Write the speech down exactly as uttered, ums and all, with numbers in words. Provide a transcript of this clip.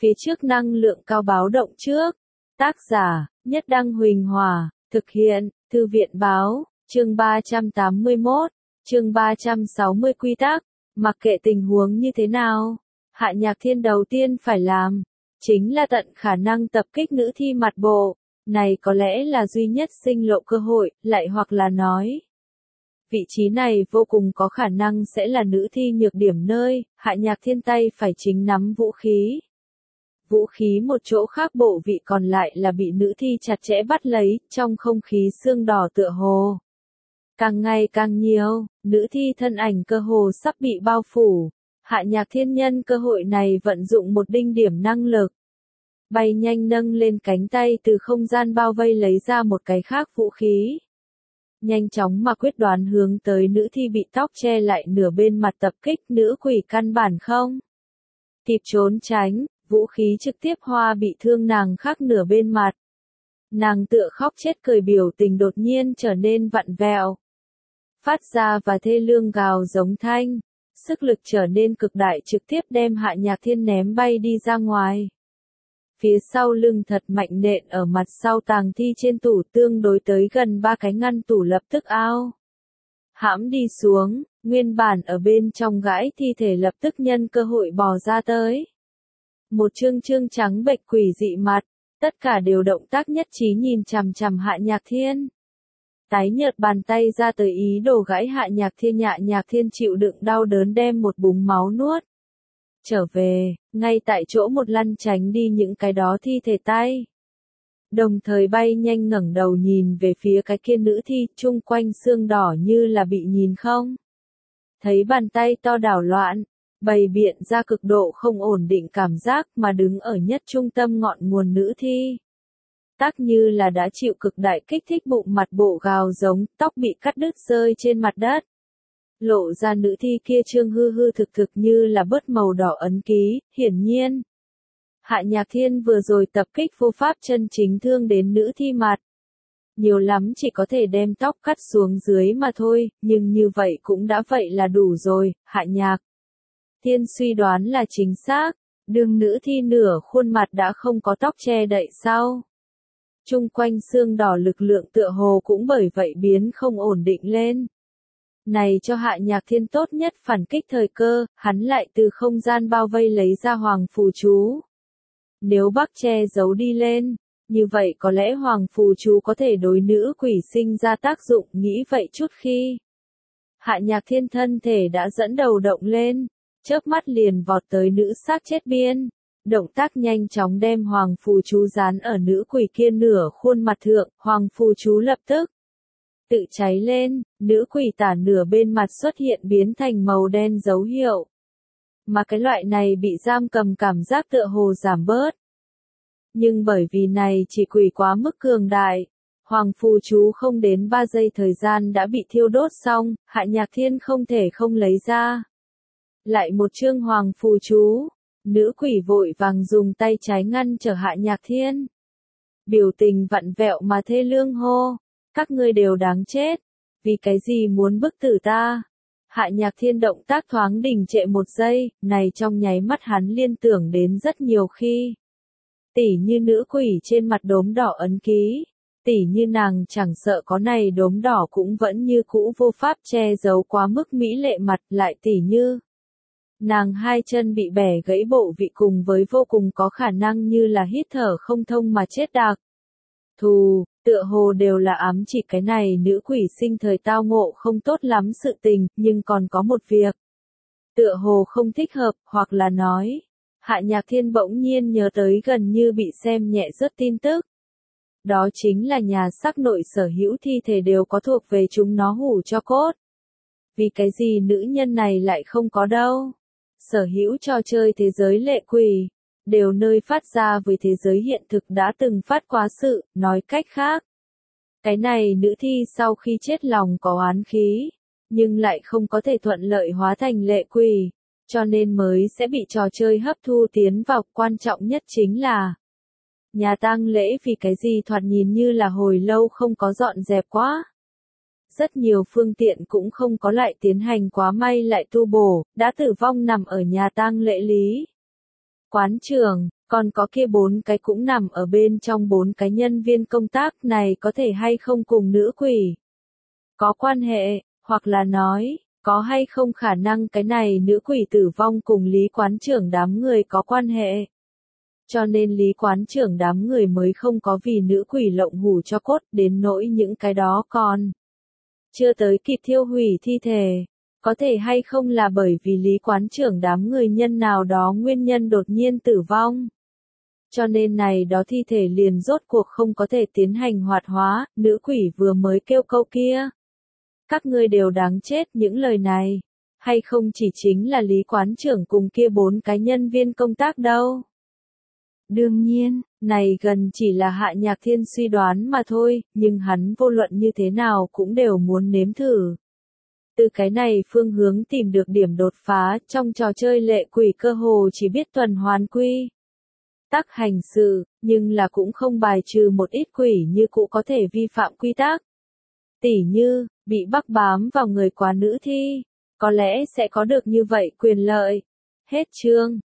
Phía trước năng lượng cao báo động trước. Tác giả, Nhất Đăng Huỳnh Hòa, thực hiện, Thư viện báo, chương ba trăm tám mươi mốt, chương ba trăm sáu mươi quy tắc, mặc kệ tình huống như thế nào, Hạ Nhạc Thiên đầu tiên phải làm, chính là tận khả năng tập kích nữ thi mặt bộ, này có lẽ là duy nhất sinh lộ cơ hội, lại hoặc là nói. Vị trí này vô cùng có khả năng sẽ là nữ thi nhược điểm nơi, Hạ Nhạc Thiên tay phải chính nắm vũ khí. Vũ khí một chỗ khác bộ vị còn lại là bị nữ thi chặt chẽ bắt lấy, trong không khí xương đỏ tựa hồ. Càng ngày càng nhiều, nữ thi thân ảnh cơ hồ sắp bị bao phủ. Hạ Nhạc Thiên nhân cơ hội này vận dụng một đinh điểm năng lực. Bay nhanh nâng lên cánh tay từ không gian bao vây lấy ra một cái khác vũ khí. Nhanh chóng mà quyết đoán hướng tới nữ thi bị tóc che lại nửa bên mặt tập kích, nữ quỷ căn bản không kịp trốn tránh, vũ khí trực tiếp hoa bị thương nàng khác nửa bên mặt. Nàng tựa khóc chết cười, biểu tình đột nhiên trở nên vặn vẹo. Phát ra và thê lương gào giống thanh, sức lực trở nên cực đại, trực tiếp đem Hạ Nhạc Thiên ném bay đi ra ngoài. Phía sau lưng thật mạnh nện ở mặt sau tàng thi trên tủ, tương đối tới gần ba cái ngăn tủ lập tức ao. Hãm đi xuống, nguyên bản ở bên trong gãi thi thể lập tức nhân cơ hội bò ra tới. Một trương trương trắng bệch quỷ dị mặt, tất cả đều động tác nhất trí nhìn chằm chằm Hạ Nhạc Thiên. Tái nhợt bàn tay ra tới ý đồ gãi Hạ Nhạc Thiên, Hạ Nhạc Thiên chịu đựng đau đớn đem một búng máu nuốt trở về, ngay tại chỗ một lăn tránh đi những cái đó thi thể tay. Đồng thời bay nhanh ngẩng đầu nhìn về phía cái kia nữ thi, chung quanh xương đỏ như là bị nhìn không. Thấy bàn tay to đảo loạn, bày biện ra cực độ không ổn định cảm giác, mà đứng ở nhất trung tâm ngọn nguồn nữ thi. Tác như là đã chịu cực đại kích thích, bụng mặt bộ gào giống, tóc bị cắt đứt rơi trên mặt đất. Lộ ra nữ thi kia trương hư hư thực thực như là bớt màu đỏ ấn ký, hiển nhiên. Hạ Nhạc Thiên vừa rồi tập kích vô pháp chân chính thương đến nữ thi mặt. Nhiều lắm chỉ có thể đem tóc cắt xuống dưới mà thôi, nhưng như vậy cũng đã vậy là đủ rồi. Hạ Nhạc Thiên suy đoán là chính xác, đường nữ thi nửa khuôn mặt đã không có tóc che đậy sau. Trung quanh xương đỏ lực lượng tựa hồ cũng bởi vậy biến không ổn định lên. Này cho Hạ Nhạc Thiên tốt nhất phản kích thời cơ, hắn lại từ không gian bao vây lấy ra hoàng phù chú. Nếu bắc che giấu đi lên, như vậy có lẽ hoàng phù chú có thể đối nữ quỷ sinh ra tác dụng, nghĩ vậy chút khi. Hạ Nhạc Thiên thân thể đã dẫn đầu động lên, chớp mắt liền vọt tới nữ xác chết biên. Động tác nhanh chóng đem hoàng phù chú dán ở nữ quỷ kia nửa khuôn mặt thượng, hoàng phù chú lập tức tự cháy lên, nữ quỷ tả nửa bên mặt xuất hiện biến thành màu đen dấu hiệu. Mà cái loại này bị giam cầm cảm giác tựa hồ giảm bớt. Nhưng bởi vì này chỉ quỷ quá mức cường đại, hoàng phù chú không đến ba giây thời gian đã bị thiêu đốt xong, Hạ Nhạc Thiên không thể không lấy ra. Lại một chương hoàng phù chú, nữ quỷ vội vàng dùng tay trái ngăn trở Hạ Nhạc Thiên. Biểu tình vặn vẹo mà thê lương hô, các ngươi đều đáng chết, vì cái gì muốn bức tử ta? Hạ Nhạc Thiên động tác thoáng đình trệ một giây, này trong nháy mắt hắn liên tưởng đến rất nhiều khi. Tỉ như nữ quỷ trên mặt đốm đỏ ấn ký, tỉ như nàng chẳng sợ có này đốm đỏ cũng vẫn như cũ vô pháp che giấu quá mức mỹ lệ mặt, lại tỉ như nàng hai chân bị bẻ gãy bộ vị cùng với vô cùng có khả năng như là hít thở không thông mà chết đặc. Thù, tựa hồ đều là ám chỉ cái này nữ quỷ sinh thời tao ngộ không tốt lắm sự tình, nhưng còn có một việc. Tựa hồ không thích hợp, hoặc là nói. Hạ Nhạc Thiên bỗng nhiên nhớ tới gần như bị xem nhẹ rất tin tức. Đó chính là nhà xác nội sở hữu thi thể đều có thuộc về chúng nó hủ cho cốt. Vì cái gì nữ nhân này lại không có đâu? Sở hữu trò chơi thế giới lệ quỷ, đều nơi phát ra với thế giới hiện thực đã từng phát quá sự, nói cách khác. Cái này nữ thi sau khi chết lòng có oán khí, nhưng lại không có thể thuận lợi hóa thành lệ quỷ, cho nên mới sẽ bị trò chơi hấp thu tiến vào. Quan trọng nhất chính là nhà tang lễ vì cái gì thoạt nhìn như là hồi lâu không có dọn dẹp quá. Rất nhiều phương tiện cũng không có lại tiến hành quá may lại tu bổ, đã tử vong nằm ở nhà tang lễ lý. quán trưởng, còn có kia bốn cái cũng nằm ở bên trong bốn cái nhân viên công tác này có thể hay không cùng nữ quỷ có quan hệ, hoặc là nói, có hay không khả năng cái này nữ quỷ tử vong cùng Lý quán trưởng đám người có quan hệ. Cho nên Lý quán trưởng đám người mới không có vì nữ quỷ lộng hủ cho cốt đến nỗi những cái đó còn chưa tới kịp thiêu hủy thi thể. Có thể hay không là bởi vì Lý quán trưởng đám người nhân nào đó nguyên nhân đột nhiên tử vong. Cho nên này đó thi thể liền rốt cuộc không có thể tiến hành hoạt hóa, nữ quỷ vừa mới kêu câu kia. Các ngươi đều đáng chết những lời này. Hay không chỉ chính là Lý quán trưởng cùng kia bốn cái nhân viên công tác đâu. Đương nhiên, này gần chỉ là Hạ Nhạc Thiên suy đoán mà thôi, nhưng hắn vô luận như thế nào cũng đều muốn nếm thử. Từ cái này phương hướng tìm được điểm đột phá, trong trò chơi lệ quỷ cơ hồ chỉ biết tuần hoàn quy tắc hành sự, nhưng là cũng không bài trừ một ít quỷ như cũ có thể vi phạm quy tắc. Tỉ như, bị bắt bám vào người quá nữ thi, có lẽ sẽ có được như vậy quyền lợi. Hết chương.